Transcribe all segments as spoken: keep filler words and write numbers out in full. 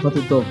fa tutto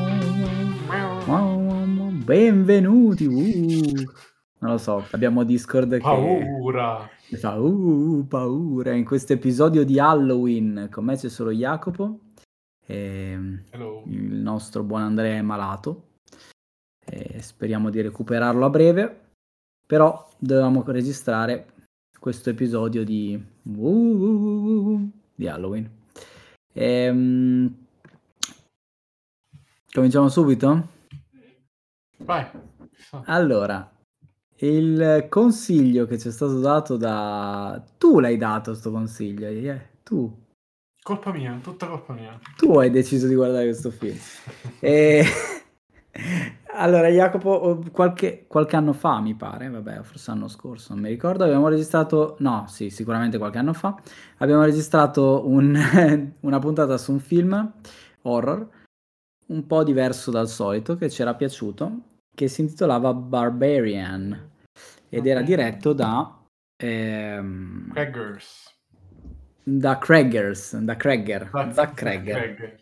benvenuti, uh. Non lo so, abbiamo Discord che Paura! che fa uh, paura in questo episodio di Halloween. Con me c'è solo Jacopo, ehm, Hello. il nostro buon Andrea è malato e speriamo di recuperarlo a breve, però dovevamo registrare questo episodio di uh, di Halloween. Ehm, cominciamo subito? Vai. Allora, il consiglio che ci è stato dato da tu l'hai dato 'sto consiglio, eh, tu. Colpa mia, tutta colpa mia. Tu hai deciso di guardare questo film. Ehm, allora Jacopo, uhm, qualche qualche anno fa mi pare, vabbè, forse l'anno scorso, non mi ricordo, abbiamo registrato no, sì, sicuramente qualche anno fa, abbiamo registrato un una puntata su un film horror, un po' diverso dal solito, che c'era piaciuto, che si intitolava Barbarian ed era Okay. diretto da ehm Crackers. da Craggers, da Cregger, Zack Zach Zack Cregger. Cregger.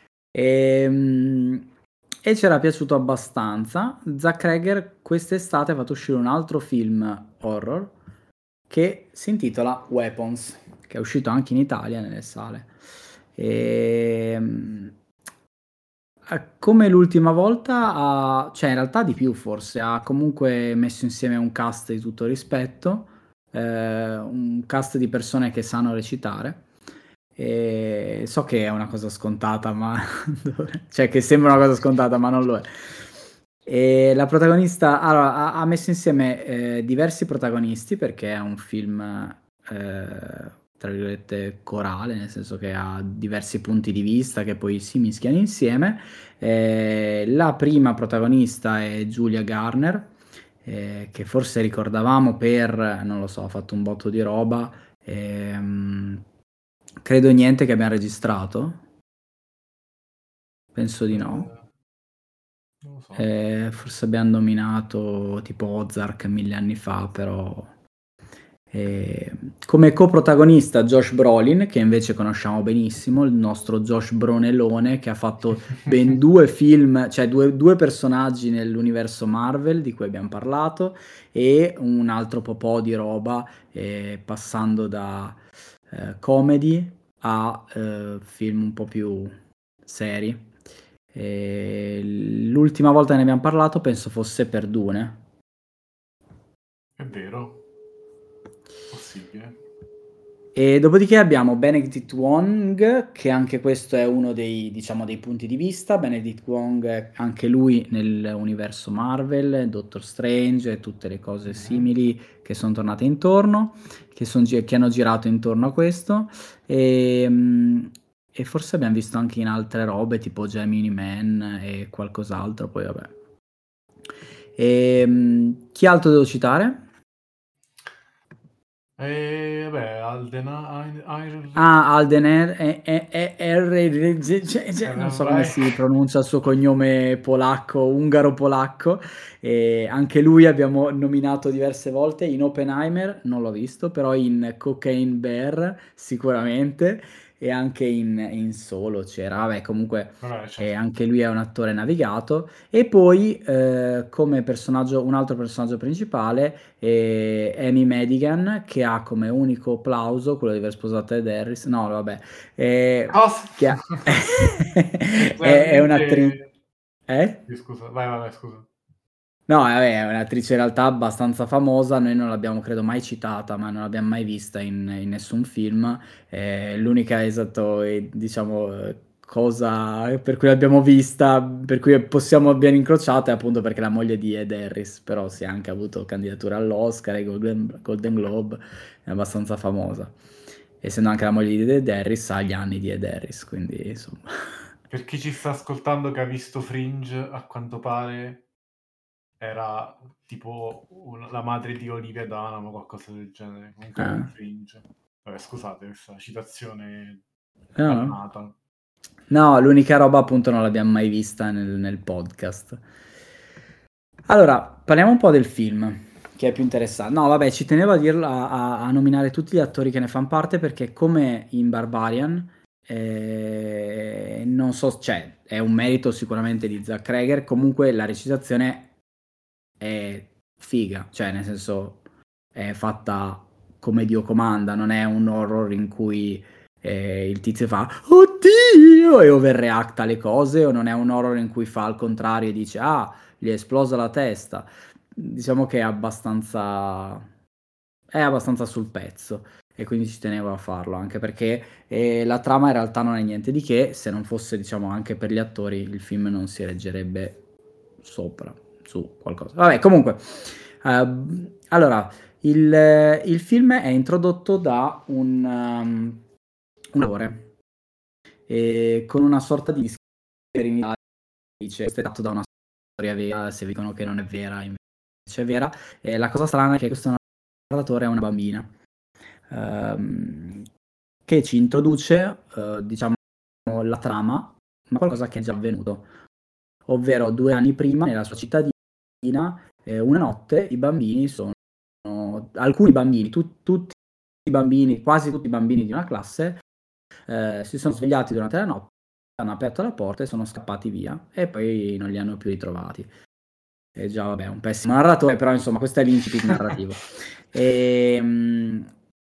Ehm, e c'era piaciuto abbastanza. Zach Cregger quest'estate ha fatto uscire un altro film horror che si intitola Weapons, che è uscito anche in Italia nelle sale. Ehm, ha come l'ultima volta ha cioè in realtà di più forse, ha comunque messo insieme un cast di tutto rispetto, ehm, un cast di persone che sanno recitare. E so che è una cosa scontata, ma cioè che sembra una cosa scontata, ma non lo è. E la protagonista allora ha ha messo insieme, ehm, diversi protagonisti perché è un film, ehm, tra virgolette "corale", nel senso che ha diversi punti di vista che poi si mischiano insieme. Ehm, la prima protagonista è Julia Garner, ehm, che forse ricordavamo per non lo so, ha fatto un botto di roba, ehm, credo niente che abbiam registrato. Penso di no. Ehm, non lo so. Ehm, forse abbiam nominato tipo Ozark mille anni fa, però ehm, come coprotagonista Josh Brolin, che invece conosciamo benissimo, il nostro Josh Bronelone, che ha fatto ben due film, cioè due due personaggi nell'universo Marvel di cui abbiam parlato, e un altro po' po' di roba, ehm, passando da, ehm, comedy a, ehm, film un po' più seri. Ehm, l'ultima volta che ne abbiam parlato penso fosse per Dune. È vero. Possibile. E dopodiché abbiamo Benedict Wong, che anche questo è uno dei diciamo dei punti di vista. Benedict Wong anche lui nell'universo Marvel, Doctor Strange e tutte le cose Mh-mh. simili che son tornate intorno, che son gi che hanno girato intorno a questo. Ehm, e forse abbiam visto anche in altre robe tipo Gemini Man e qualcos'altro, poi vabbè. Ehm, chi altro devo citare? Ehm, vabbè, Alden Ein Ein Ah, Alden Er E E E R G ce ce non so come si pronuncia il suo cognome polacco, ungaro-polacco, e anche lui abbiamo nominato diverse volte. In Oppenheimer non l'ho visto, però in Cocaine Bear sicuramente, e anche in in Solo c'era. Vabbè comunque, Vabbè, ehm, certo. anche lui è un attore navigato. E poi, ehm, come personaggio un altro personaggio principale, ehm, Amy Madigan, che ha come unico plauso quello di aver sposato Ed Harris no vabbè, ehm, Cosa? che ha è è un'attri Letteralmente eh? sì scusa, vai, vai, vai, scusa. No, eh vabbè, è un'attrice in realtà abbastanza famosa, noi non l'abbiamo credo mai citata, ma non l'abbiam mai vista in in nessun film. Ehm, l'unica esatto, ehm, diciamo, ehm, cosa per cui l'abbiamo vista, per cui possiamo averla incrociata, è appunto perché è la moglie di Ed Harris, però sì, ha anche avuto candidature all'Oscar, ai Golden Golden Globe, è abbastanza famosa. Essendo anche la moglie di Ed Harris, ha gli anni di Ed Harris, quindi insomma. Per chi ci sta ascoltando che ha visto Fringe, a quanto pare era tipo un la madre di Olivia Dunham o qualcosa del genere. Comunque era in Ah. Fringe. Vabbè scusate questa citazione No, no. dannata. No, l'unica roba appunto non l'abbiam mai vista nel nel podcast. Allora, parliamo un po' del film, che è più interessa no vabbè, ci tenevo a dirlo a a a nominare tutti gli attori che ne fan parte perché come in Barbarian, Ehm, non so, cioè è un merito sicuramente di Zach Cregger, comunque la recitazione è figa, cioè nel senso è fatta come Dio comanda, non è un horror in cui eh, il tizio fa oddio e overreacta le cose, o non è un horror in cui fa al contrario e dice ah, gli è esplosa la testa. Diciamo che è abbastanza è abbastanza sul pezzo e quindi ci tenevo a farlo, anche perché eh, la trama in realtà non è niente di che, se non fosse diciamo anche per gli attori il film non si reggerebbe sopra su qualcosa. Vabbè, comunque, ehm, allora, il, il film è introdotto da un, um, un autore, e con una sorta di disclaimer, dice questo è tratto da una storia vera, se vi dicono che non è vera, invece è vera. E la cosa strana è che questo narratore è una bambina, ehm, che ci introduce, eh, diciamo, la trama, ma qualcosa che è già avvenuto, ovvero due anni prima nella sua cittadina, eh, una notte i bambini sono, alcuni bambini, tu- tutti i bambini, quasi tutti i bambini di una classe, eh, si sono svegliati durante la notte, hanno aperto la porta e sono scappati via e poi non li hanno più ritrovati. E già, vabbè, è un pessimo narratore, però insomma questo è l'incipit narrativo. E, mh,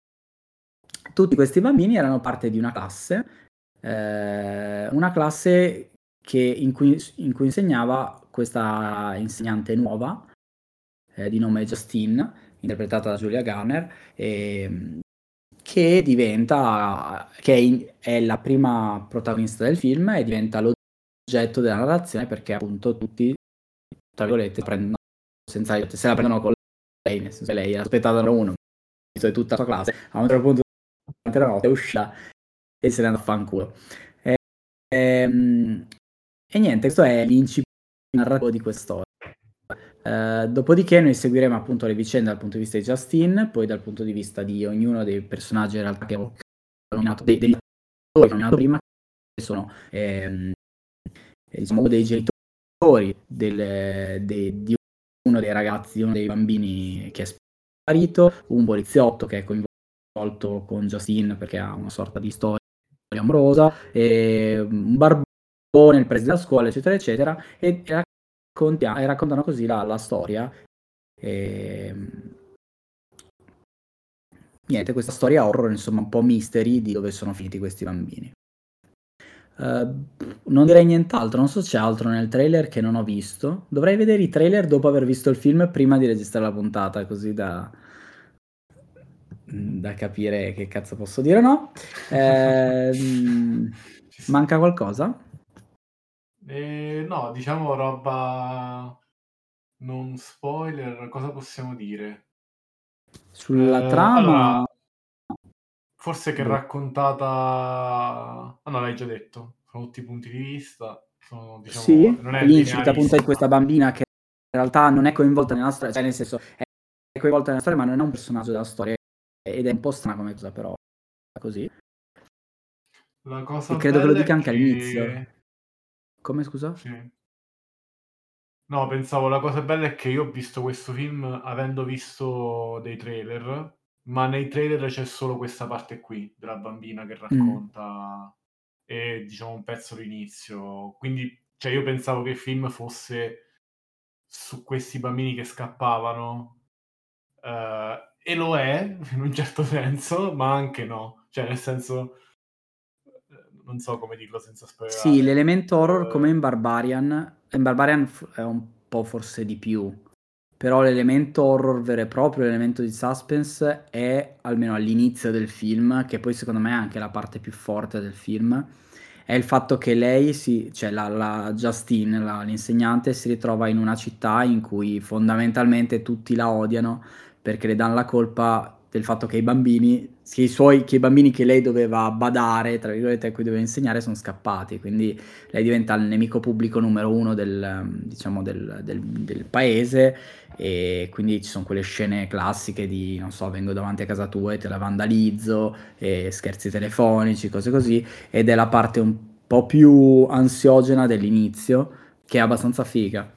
tutti questi bambini erano parte di una classe, eh, una classe che in, cui, in cui insegnava questa insegnante nuova, eh, di nome Justine, interpretata da Julia Garner, e, che diventa, che è, in- è la prima protagonista del film e diventa l'oggetto della narrazione perché appunto tutti, tra virgolette, prendono, senza aiuto, se la prendono con lei, nel senso che lei era aspettata numero uno, visto che tutta la sua classe, a un certo punto durante la notte è uscita e se ne andò a fanculo. E, ehm, e niente, questo è l'incipit narrativo di quest'ora. Eh, dopodiché noi seguiremo appunto le vicende dal punto di vista di Justin, poi dal punto di vista di ognuno dei personaggi in realtà che ho nominato, dei, degli attori che ho nominato prima, che sono ehm, eh, diciamo dei genitori del- de- di uno dei ragazzi, di uno dei bambini che è sparito, un poliziotto che è coinvolto con Justin perché ha una sorta di storia amorosa, e un barbone, il preside della scuola, eccetera, eccetera, e, e raccontia- e raccontano così la, la storia. E, niente, questa storia horror, insomma, un po' mystery di dove sono finiti questi bambini. Eh, non direi nient'altro, non so se c'è altro nel trailer che non ho visto. Dovrei vedere i trailer dopo aver visto il film prima di registrare la puntata, così da, da capire che cazzo posso dire o no. Ehm, Ci sta. manca qualcosa? Eh, no, diciamo roba non spoiler, cosa possiamo dire? Eh, Sulla trama? allora, forse che Boh. raccontata... Ah no, l'hai già detto, sono tutti i punti di vista, sono, diciamo, Sì, non è l'incipit appunto di linearistica. questa bambina che in realtà non è coinvolta nella storia, cioè nel senso è coinvolta nella storia ma non è un personaggio della storia ed è un po' strana come cosa però è così. La E cosa credo che lo bella dica è anche all'inizio. che... Come scusa? Sì. No, pensavo, la cosa bella è che io ho visto questo film avendo visto dei trailer, ma nei trailer c'è solo questa parte qui, della bambina che Mm. racconta e diciamo un pezzo all'inizio. Quindi, cioè, io pensavo che il film fosse su questi bambini che scappavano, eh, e lo è, in un certo senso, ma anche no. Cioè, nel senso, eh, non so come dirlo senza Sì, spoilerare. l'elemento horror come Eh, in Barbarian, in Barbarian f- è un po' forse di più, però l'elemento horror vero e proprio, l'elemento di suspense è almeno all'inizio del film, che poi secondo me è anche la parte più forte del film, è il fatto che lei, si, cioè la, la Justine, la- l'insegnante, si ritrova in una città in cui fondamentalmente tutti la odiano perché le danno la colpa del fatto che i bambini, che i suoi, che i bambini che lei doveva badare, tra virgolette, a cui doveva insegnare, sono scappati. Quindi lei diventa il nemico pubblico numero uno del, diciamo, del, del- del paese. E quindi ci sono quelle scene classiche di, non so, vengo davanti a casa tua e te la vandalizzo, e scherzi telefonici, cose così. Ed è la parte un po' più ansiogena dell'inizio, che è abbastanza figa.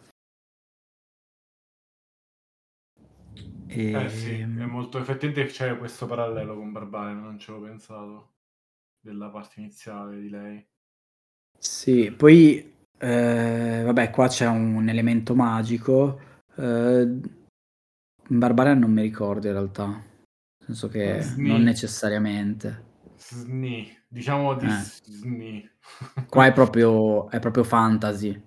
eh sì, E... è molto effettivamente c'è questo parallelo con Barbarian, non ci avevo pensato. della parte iniziale di lei. Sì, poi, ehm, vabbè qua c'è un elemento magico, uhm, in Barbarian non mi ricordo in realtà, nel senso Mh, che non sni. necessariamente. Sni, diciamo di Eh. s sni. Qua è proprio è proprio fantasy.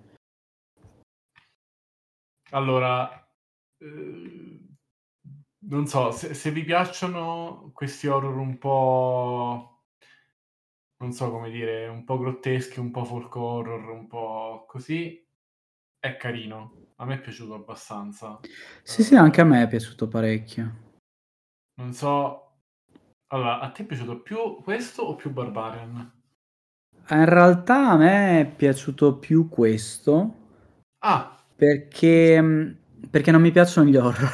Allora, uhm, non so, se se vi piacciono questi horror un po' non so come dire, un po' grotteschi, un po' folk horror, un po' così, è carino. A me è piaciuto abbastanza. Sì, sì, anche a Uhm me è piaciuto parecchio. Non so allora, a te è piaciuto più questo o più Barbarian? Eh, in realtà a me è piaciuto più questo Ah! perché mhmm, perché non mi piacciono gli horror.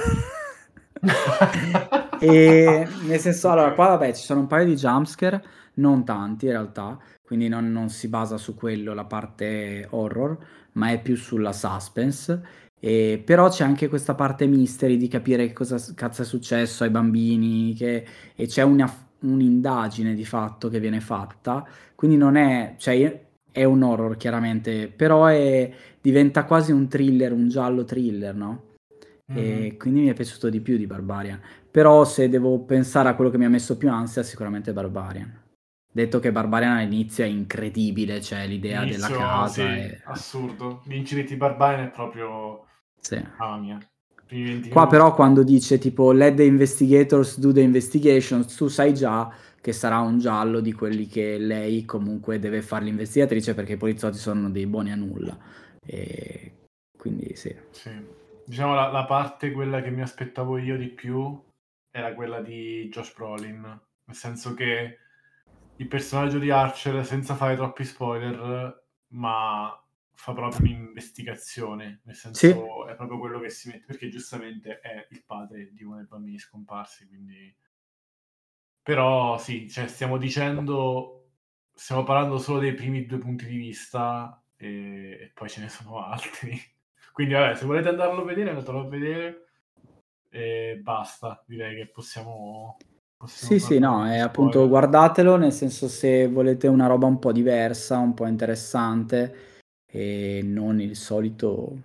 Ehm, nel senso, allora Okay. qua vabbè ci sono un paio di jumpscare, non tanti in realtà, quindi non non si basa su quello la parte horror, ma è più sulla suspense, ehm, però c'è anche questa parte mystery di capire che cosa s cazzo è successo ai bambini, che e c'è una f un'indagine di fatto che viene fatta, quindi non è cioè io è un horror chiaramente, però è diventa quasi un thriller, un giallo thriller, no, Mh-mh. e quindi mi è piaciuto di più di Barbarian. Però se devo pensare a quello che mi ha messo più ansia sicuramente Barbarian. Detto che Barbarian all'inizio è incredibile, cioè l'idea della L'inizio casa sì, e assurdo. L'incident di Barbarian è proprio Sì. mamma mia, primi venti Qua minuti però sono quando dice tipo: "Let the investigators do the investigations", tu sai già che sarà un giallo di quelli che lei comunque deve far l'investigatrice, perché i poliziotti sono dei buoni a nulla. Ehm, quindi sì. Sì. Diciamo la la parte quella che mi aspettavo io di più era quella di Josh Brolin, nel senso che il personaggio di Archer, senza fare troppi spoiler, ma fa proprio un'investigazione, nel Sì. senso è proprio quello che si mette perché giustamente è il padre di uno dei bambini scomparsi, quindi Però sì, cioè stiamo dicendo stiamo parlando solo dei primi due punti di vista, ehm, e poi ce ne sono altri. Quindi vabbè, se volete andarlo a vedere, andatelo a vedere e basta. Direi che possiamo possiamo Sì, sì, parlare no, di e appunto spoiler. guardatelo, nel senso se volete una roba un po' diversa, un po' interessante e non il solito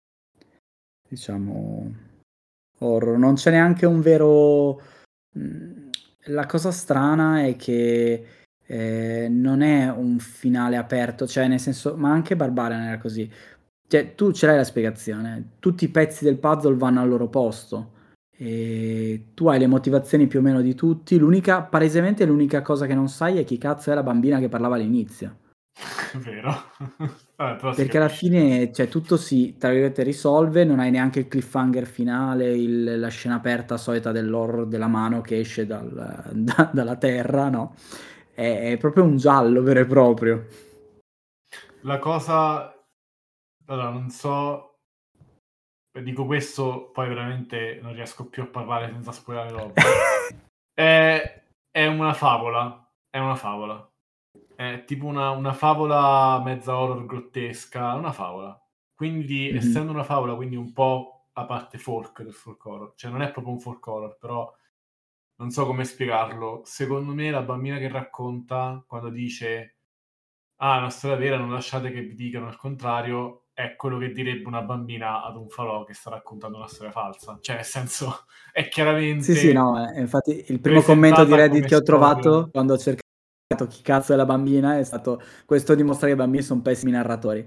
diciamo horror. Non c'è neanche un vero mhmm, la cosa strana è che, ehm, non è un finale aperto, cioè nel senso ma anche Barbarian era così. ceh tu ce l'hai la spiegazione, tutti i pezzi del puzzle vanno al loro posto, ehm, tu hai le motivazioni più o meno di tutti, l'unica palesemente l'unica cosa che non sai è chi cazzo è la bambina che parlava all'inizio. Vero. Vabbè, però si Perché alla capisce. fine, cioè tutto si, tra virgolette, "risolve", non hai neanche il cliffhanger finale, il la scena aperta solita dell'horror della mano che esce dal da dalla terra, no, è è proprio un giallo vero e proprio. La cosa allora non so e dico questo, poi veramente non riesco più a parlare senza spoilerare roba. È è una favola, è una favola. È tipo una una favola mezza horror grottesca, una favola. Quindi, Mh-mh. essendo una favola, quindi un po' la parte folk del folk horror, cioè non è proprio un folk horror, però non so come spiegarlo. Secondo me la bambina che racconta quando dice: "Ah, è una storia vera, non lasciate che vi dicano il contrario", è quello che direbbe una bambina ad un falò che sta raccontando una storia falsa. Cioè nel senso, è Sì, sì, chiaramente no, e infatti il primo commento di presentata Reddit come che ho storia. trovato quando ho cercato chi cazzo è la bambina è stato: "Questo dimostra che i bambini son pessimi narratori".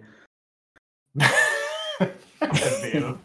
È vero.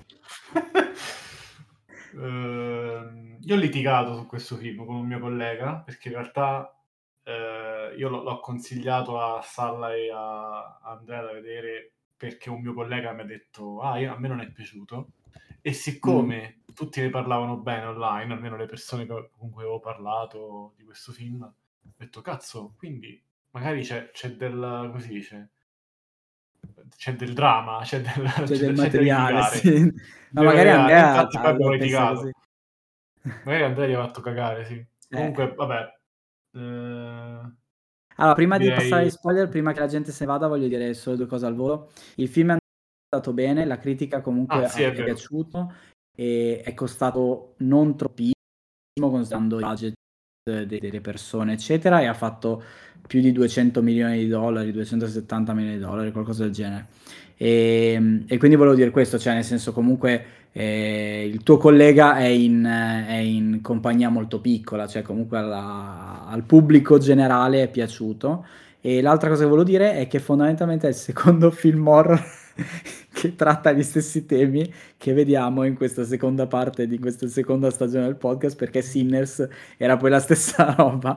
Uhm, io ho litigato su questo film con un mio collega, perché in realtà, ehm, io l'ho l'ho consigliato a Salla e a Andrea da vedere perché un mio collega mi ha detto: "Ah, io a me non è piaciuto", e Mh. siccome tutti ne parlavano bene online, almeno le persone co con cui avevo parlato di questo film, ho detto: "Cazzo, quindi magari c'è c'è del" come si dice? C'è del drama, c'è del C'è c'è del da c'è da materiale, litigare. sì. Ma C'è da magari litigare. E Andrea infatti poi ta abbiamo la pensa così. litigato. Magari Andrea gli ha fatto cagare, sì. Eh. Comunque vabbè, ehm, Allora, prima di passare agli direi spoiler, prima che la gente se ne vada, voglio dire solo due cose al volo. Il film è andato bene, la critica ah comunque sì, a è è vero. piaciuto e è costato non troppissimo considerando il budget de delle persone, eccetera, e ha fatto più di duecento milioni di dollari, duecentosettanta milioni di dollari, qualcosa del genere. Ehm, e quindi volevo dire questo, cioè nel senso comunque, ehm, il tuo collega è in è in compagnia molto piccola, cioè comunque alla al pubblico generale è piaciuto. E l'altra cosa che volevo dire è che fondamentalmente è il secondo film horror che tratta gli stessi temi che vediamo in questa seconda parte di questa seconda stagione del podcast, perché Sinners era poi la stessa roba.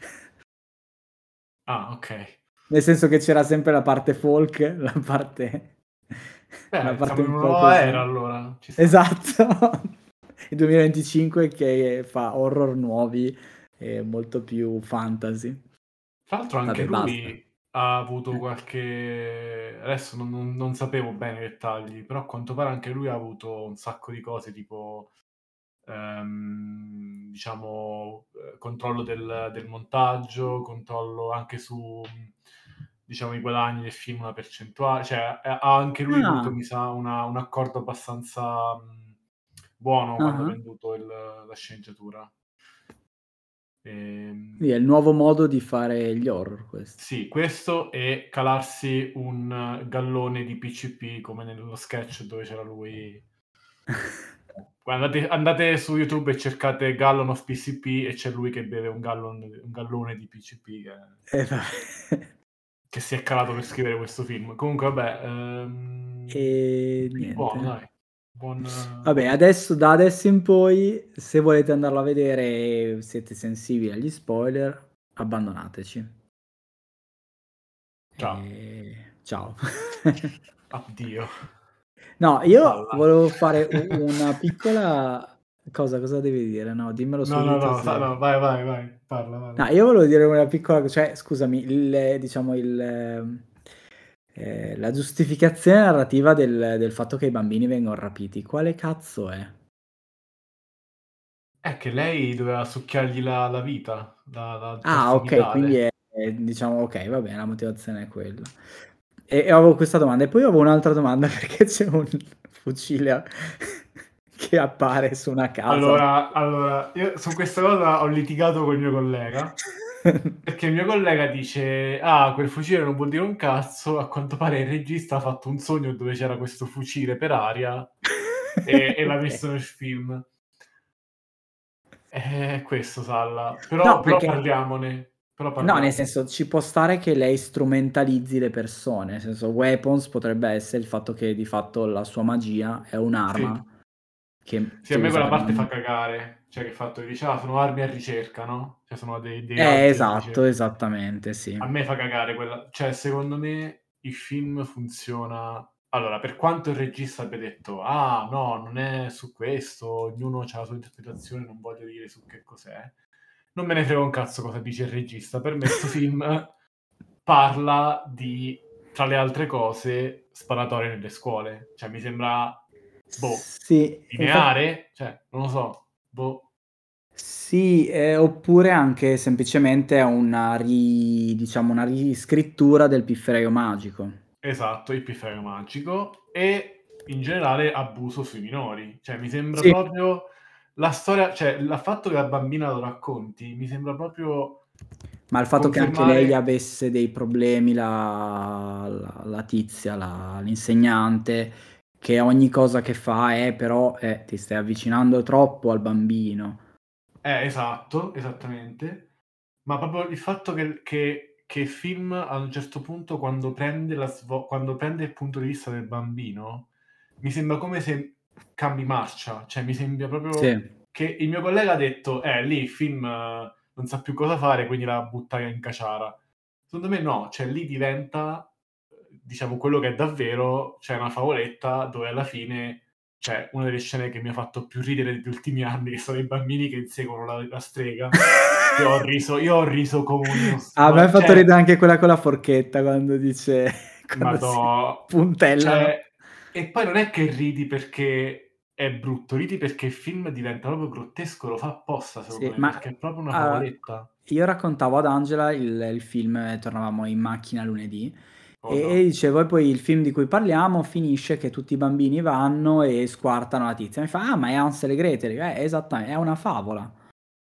Ah, okay. Nel senso che c'era sempre la parte folk, la parte la Beh, parte siamo in un una po' nuova era così. allora, ci sta. Esatto. Il duemilaventicinque che fa horror nuovi e molto più fantasy. Tra l'altro anche Vabbè, basta. lui ha avuto Eh. qualche adesso non non non sapevo bene i dettagli, però a quanto pare anche lui ha avuto un sacco di cose tipo, ehm, diciamo, ehm, controllo del del montaggio, controllo anche su, mhmm, diciamo i guadagni del film, una percentua cioè ha ha anche lui avuto, Ah. mi sa, una un accordo abbastanza, mhmm, buono quando ha Ah-ah. venduto il la sceneggiatura. Ehm Quindi è il nuovo modo di fare gli horror questo. Sì, questo e calarsi un gallone di P C P come nello sketch dove c'era lui. Poi andate andate su YouTube e cercate Gallon of P C P e c'è lui che beve un gallon un gallone di P C P che E va che si è calato per scrivere questo film. Comunque vabbè, ehm, E quindi buono niente. dai. Buon Vabbè, adesso da adesso in poi, se volete andarlo a vedere e siete sensibili agli spoiler, abbandonateci. Ciao. E ciao. Addio. No, io Palla. volevo fare u una piccola cosa, cosa devi dire? No, dimmelo No, no, subito no, fa se no, vai, vai, vai, parla, no, parla. io volevo dire una piccola cioè scusami, il diciamo il ehm, la giustificazione narrativa del del fatto che i bambini vengon rapiti, quale cazzo è? È che lei doveva succhiargli la la vita, la la Ah, terza okay, quindi vitale. è è diciamo okay, va bene, la motivazione è quella. E e avevo questa domanda e poi avevo un'altra domanda perché c'è un fucile a che appare su una casa. Allora allora, io su questa cosa ho litigato col mio collega, perché il mio collega dice: "Ah, quel fucile non vuol dire un cazzo, a quanto pare il regista ha fatto un sogno dove c'era questo fucile per aria e e l'ha Okay. messo nel film". Eh, è questo Salla, No, però però perché parliamone, però no, nel parliamone. senso ci può stare che lei strumentalizzi le persone, nel senso Weapons potrebbe essere il fatto che di fatto la sua magia è Sì. un'arma che Sì, a che me usa quella per parte fa man cagare, cioè che il fatto che dice: "Ah, sono armi a ricerca", no, cioè sono dei dei Eh, razzi a esatto, ricerca. esattamente, sì. A me fa cagare quella cioè secondo me il film funziona allora, per quanto il regista abbia detto: "Ah no, non è su questo, ognuno c'ha la sua interpretazione, non voglio dire su che cos'è", non me ne frega un cazzo cosa dice il regista. Per me 'sto film parla di, tra le altre cose, sparatorie nelle scuole. Cioè mi sembra, boh, Sì, infa lineare? Cioè, non lo so, boh. sì, ehm, oppure anche semplicemente è una ri diciamo una riscrittura del Pifferaio Magico. Esatto, il pifferaio magico e in generale abuso sui minori. Cioè mi sembra Sì. proprio la storia cioè il fatto che la bambina lo racconti, mi sembra proprio Ma il fatto che anche lei confermare avesse dei problemi, la la la tizia, la l'insegnante, che ogni cosa che fa è però eh, ti stai avvicinando troppo al bambino. eh, esatto, esattamente. Ma proprio il fatto che che che il film a un certo punto quando prende la svo quando prende il punto di vista del bambino, mi sembra come se cambi marcia, cioè mi sembra proprio Sì. che il mio collega ha detto: "Eh, lì il film non sa più cosa fare, quindi la butta in caciara". Secondo me no, cioè lì diventa, uhm, diciamo quello che è davvero, cioè una favoletta dove alla fine cioè una delle scene che mi ha fatto più ridere degli ultimi anni, che sono i bambini che inseguono la la strega. Io ho riso io ho riso come uno A me ha sma fatto cioè ridere anche quella con la forchetta quando dice quando si madò, puntellano. cioè e poi non è che ridi perché è brutto, ridi perché il film diventa proprio grottesco, lo fa apposta secondo Sì, me, ma perché è proprio una a favoletta. io raccontavo ad Angela il il film tornavamo in macchina lunedì Oh e e no. dicevo: "E poi il film di cui parliamo finisce che tutti i bambini vanno e squartano la tizia". Mi fa: "Ah, ma è Hansel e Gretel". Eh, esattame è una favola.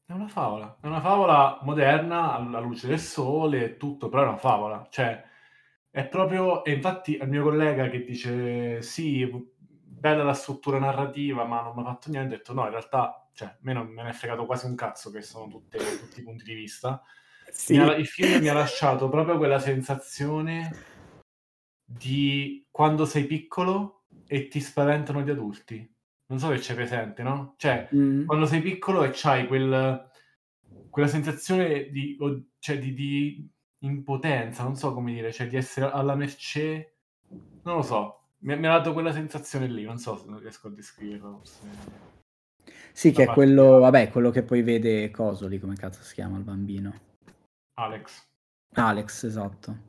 È una favola, è una favola moderna alla luce del sole e tutto, però è una favola. Cioè, è proprio e infatti al mio collega che dice: "Sì, v bella la struttura narrativa, ma non m'ha fatto niente", ho detto: "No, in realtà, cioè, a me non me ne è fregato quasi un cazzo che sono tutte tutti i punti di vista". Mi ha Sì. il film mi ha lasciato proprio quella sensazione di quando sei piccolo e ti spaventano gli adulti. Non so se c'hai presente, no, cioè Mh. quando sei piccolo e c'hai quel quella sensazione di o cioè di di impotenza, non so come dire, cioè di essere alla mercé non lo so, mi ha mi ha dato quella sensazione lì, non so se non riesco a descriverla, forse Sì, da che è parte di quello altri. vabbè, quello che poi vede coso lì, come cazzo si chiama il bambino? Alex. Alex, esatto.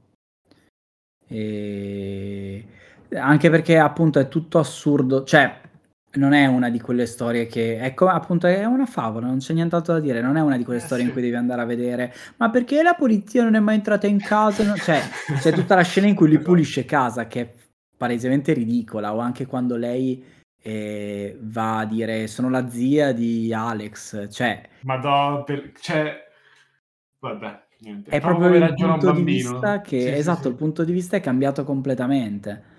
Ehm, anche perché appunto è tutto assurdo, cioè non è una di quelle storie che ecco appunto è una favola, non c'è nient'altro da dire, non è una di quelle Eh storie in sì. cui devi andare a vedere: "Ma perché la polizia non è mai entrata in casa?" No, cioè c'è tutta la scena in cui lui Esatto. pulisce casa che è palesemente ridicola, o anche quando lei, ehm, va a dire: "Sono la zia di Alex", cioè Madò, per cioè vabbè, niente. è Proprio proprio come il ragiona un punto di vista bambino. che Sì, sì, esatto, il sì. punto di vista è cambiato completamente.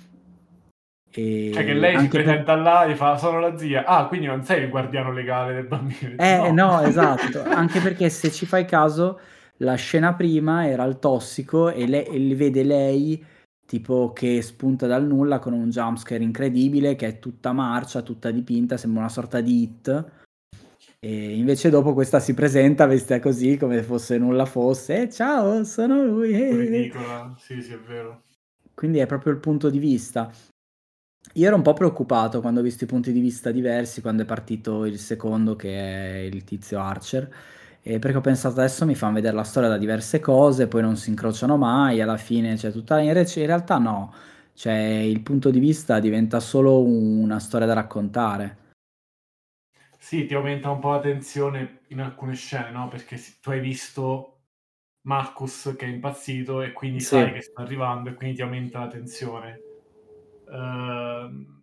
Cioè che Ehm, lei si anche per presenta là e fa: "Sono la zia". "Ah, quindi non sei il guardiano legale del bambino?" Ho detto: Eh, "No". no, esatto. Anche perché se ci fai caso, la scena prima era il tossico e le e li vede lei tipo che spunta dal nulla con un jumpscare incredibile, che è tutta marcia, tutta dipinta, sembra una sorta di It. E invece dopo questa si presenta vestita così, come fosse nulla fosse: "Eh, ciao, sono lui, eh". Ridicola. Sì, sì, è vero. Quindi è proprio il punto di vista. Io ero un po' preoccupato quando ho visto i punti di vista diversi, quando è partito il secondo che è il tizio Archer, ehm, perché ho pensato: "Adesso mi fan vedere la storia da diverse cose, poi non si incrociano mai, alla fine c'è tutta" invece in realtà no, cioè il punto di vista diventa solo una storia da raccontare. Sì, ti aumenta un po' la tensione in alcune scene, no, perché s tu hai visto Marcus che è impazzito e quindi sai Sì. che sta arrivando e quindi ti aumenta la tensione. Uhm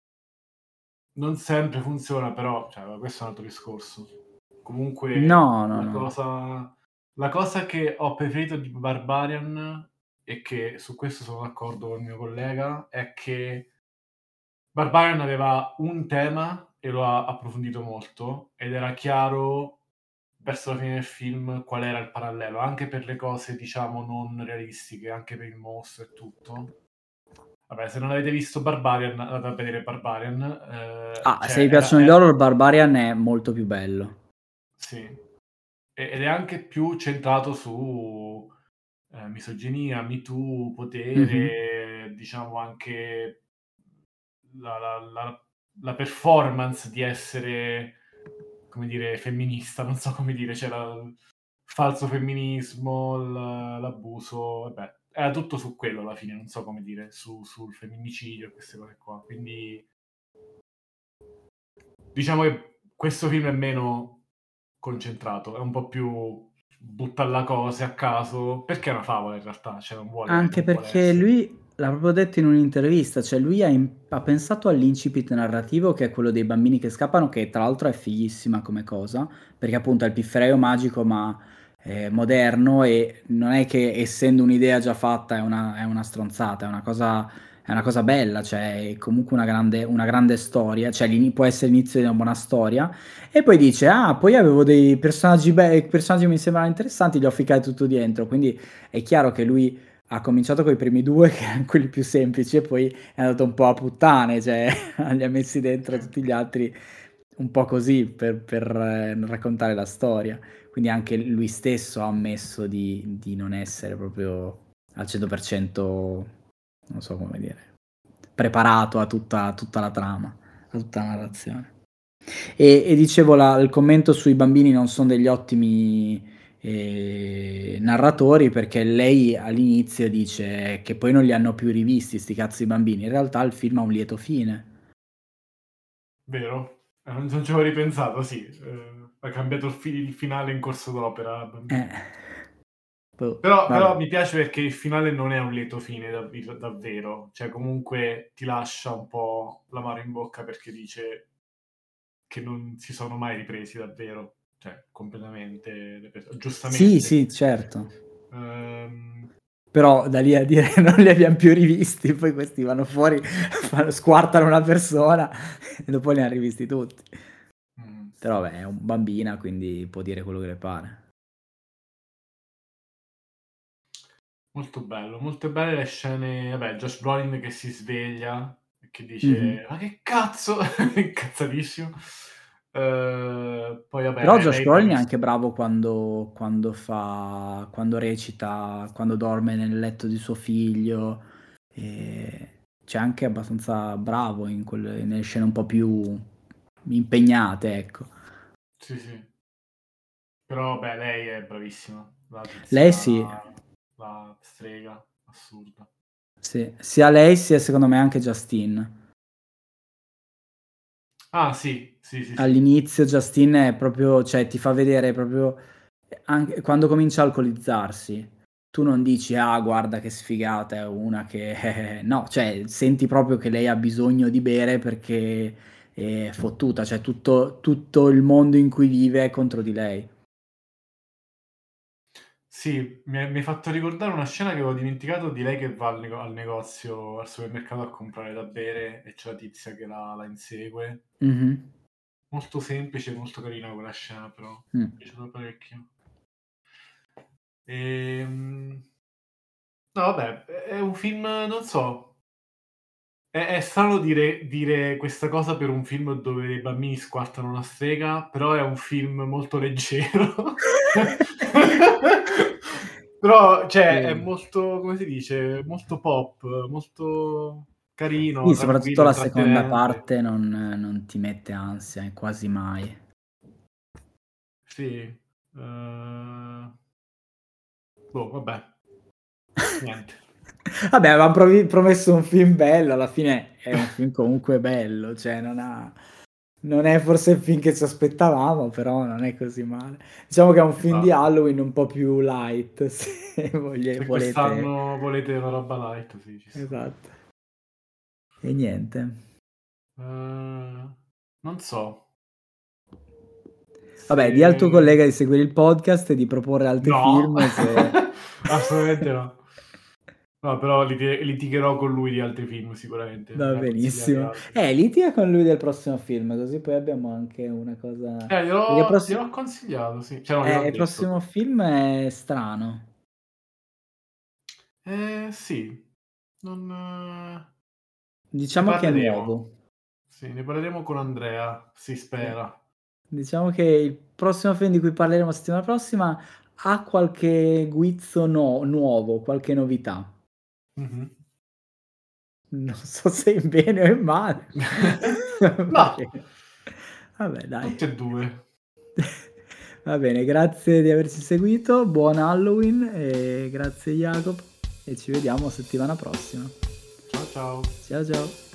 non sempre funziona però, cioè va questo è un altro discorso. Comunque No, no, la no. cosa la cosa che ho preferito di Barbarian, e che su questo sono d'accordo col mio collega, è che Barbarian aveva un tema e lo ha approfondito molto, ed era chiaro verso la fine del film qual era il parallelo, anche per le cose diciamo non realistiche, anche per il mostro e tutto. Vabbè, se non avete visto Barbarian, andate a vedere Barbarian, ehm, Ah, se cioè vi era piacciono gli è horror Barbarian è molto più bello. sì, e ed è anche più centrato su, ehm, misoginia, Me Too, Mh-mh. potere, diciamo anche la la la la performance di essere, come dire, femminista, non so come dire, c'era il falso femminismo, l l'abuso, vabbè, era tutto su quello alla fine, non so come dire, su sul femminicidio e queste cose qua. Quindi diciamo che questo film è meno concentrato, è un po' più butta là cose a caso, perché è una favola in realtà, cioè non vuole Anche non vuole perché essere. lui l'ha proprio detto in un'intervista, cioè lui ha im ha pensato all'incipit narrativo che è quello dei bambini che scappano, che tra l'altro è fighissima come cosa, perché appunto è il pifferaio magico ma, ehm, moderno e non è che essendo un'idea già fatta è una è una stronzata, è una cosa è una cosa bella, cioè è comunque una grande una grande storia, cioè l'ini può essere l'inizio di una buona storia. E poi dice: "Ah, poi avevo dei personaggi be personaggi che mi sembravano interessanti, li ho ficcati tutto dentro". Quindi è chiaro che lui ha cominciato coi primi due che eran quelli più semplici e poi è andato un po' a puttane, cioè li ha messi dentro Sì. tutti gli altri un po' così per per raccontare la storia. Quindi anche lui stesso ha ammesso di di non essere proprio al cento per cento, non so come dire, preparato a tutta a tutta la trama, a tutta la narrazione. E e dicevo la il commento sui bambini non son degli ottimi, ehm, narratori perché lei all'inizio dice che poi non li hanno più rivisti 'sti cazzo di bambini. In realtà il film ha un lieto fine. Vero? Eh, non non ci avevo ripensato, sì, ehm, ha cambiato il fi il finale in corso d'opera, Eh. bambini. Boh, Però però vabbè. mi piace perché il finale non è un lieto fine davvir davvero, cioè comunque ti lascia un po' l'amaro in bocca perché dice che non si sono mai ripresi davvero. cioè completamente le perso Sì, giustamente. sì, certo. Ehm Però da lì a dire non li abbiam più rivisti, poi questi vanno fuori, fanno squartano una persona e dopo li han rivisti tutti. Mh. Però vabbè, è un bambina, quindi può dire quello che le pare. Molto bello, molto belle le scene, vabbè, Josh Brolin che si sveglia e che Mh-mh. dice: "Ma che cazzo!" Incazzatissimo. Ehm, poi Però vabbè, Josh lei Brolin è braviss anche bravo quando quando fa quando recita, quando dorme nel letto di suo figlio, ehm, cioè anche abbastanza bravo in quelle nelle scene un po' più impegnate, ecco. Sì, sì. Però vabbè, lei è bravissima, la Lei tizia, sì. la strega, assurda. Sì, sia lei sia secondo me anche Justine. Ah sì, sì, sì, sì. All'inizio Justine è proprio cioè ti fa vedere proprio ehm, anche quando comincia a alcolizzarsi, tu non dici: "Ah guarda che sfigata, è una che" no, cioè senti proprio che lei ha bisogno di bere perché è fottuta, cioè tutto tutto il mondo in cui vive è contro di lei. Sì, mi hai mi hai fatto ricordare una scena che avevo dimenticato di lei che va al nego al negozio, al supermercato a comprare da bere e c'è la tizia che la la insegue. Mh-mh. Molto semplice e molto carina quella scena però, Mh. mi è piaciuta parecchio. Ehm No vabbè, è è un film non so è è strano dire dire questa cosa per un film dove i bambini squartano una strega, però è un film molto leggero. Però, cioè è Sì. molto come si dice, molto pop, molto carino, Sì, soprattutto tranquillo, la seconda intrattenente. parte non non ti mette ansia, eh, quasi mai. Sì, uhm Boh, vabbè. Niente. Vabbè, avevam provi promesso un film bello, alla fine è un film comunque bello, cioè non ha non è forse il film che ci aspettavamo, però non è così male. Diciamo che è un film di Esatto. Halloween un po' più light, se voglie Se volete quest'anno volete una roba light, sì, ci sta. Esatto. E niente. Uhm, non so. Vabbè, dì al tuo Se collega di seguire il podcast e di proporre altri No, film se assolutamente no. No, però liti litigherò con lui di altri film sicuramente, me Va ne ha consigliati benissimo. altri. Eh, litiga con lui del prossimo film, così poi abbiamo anche una cosa Eh, perché il gliel'ho prossi gliel'ho consigliato, sì. ceh no, eh, gliel'ho il detto prossimo però. film è strano. Eh, sì. Non ne Diciamo che è parleremo. nuovo. Sì, ne parleremo con Andrea, si Sì. spera. Diciamo che il prossimo film di cui parleremo settimana prossima ha qualche guizzo no nuovo, qualche novità. Mh-mh. Non so se in bene o in male. Va Mah! bene. Vabbè dai. Tutte e due. Va bene, grazie di averci seguito, buon Halloween e grazie Jacopo e ci vediamo settimana prossima. Ciao, ciao. Ciao, ciao.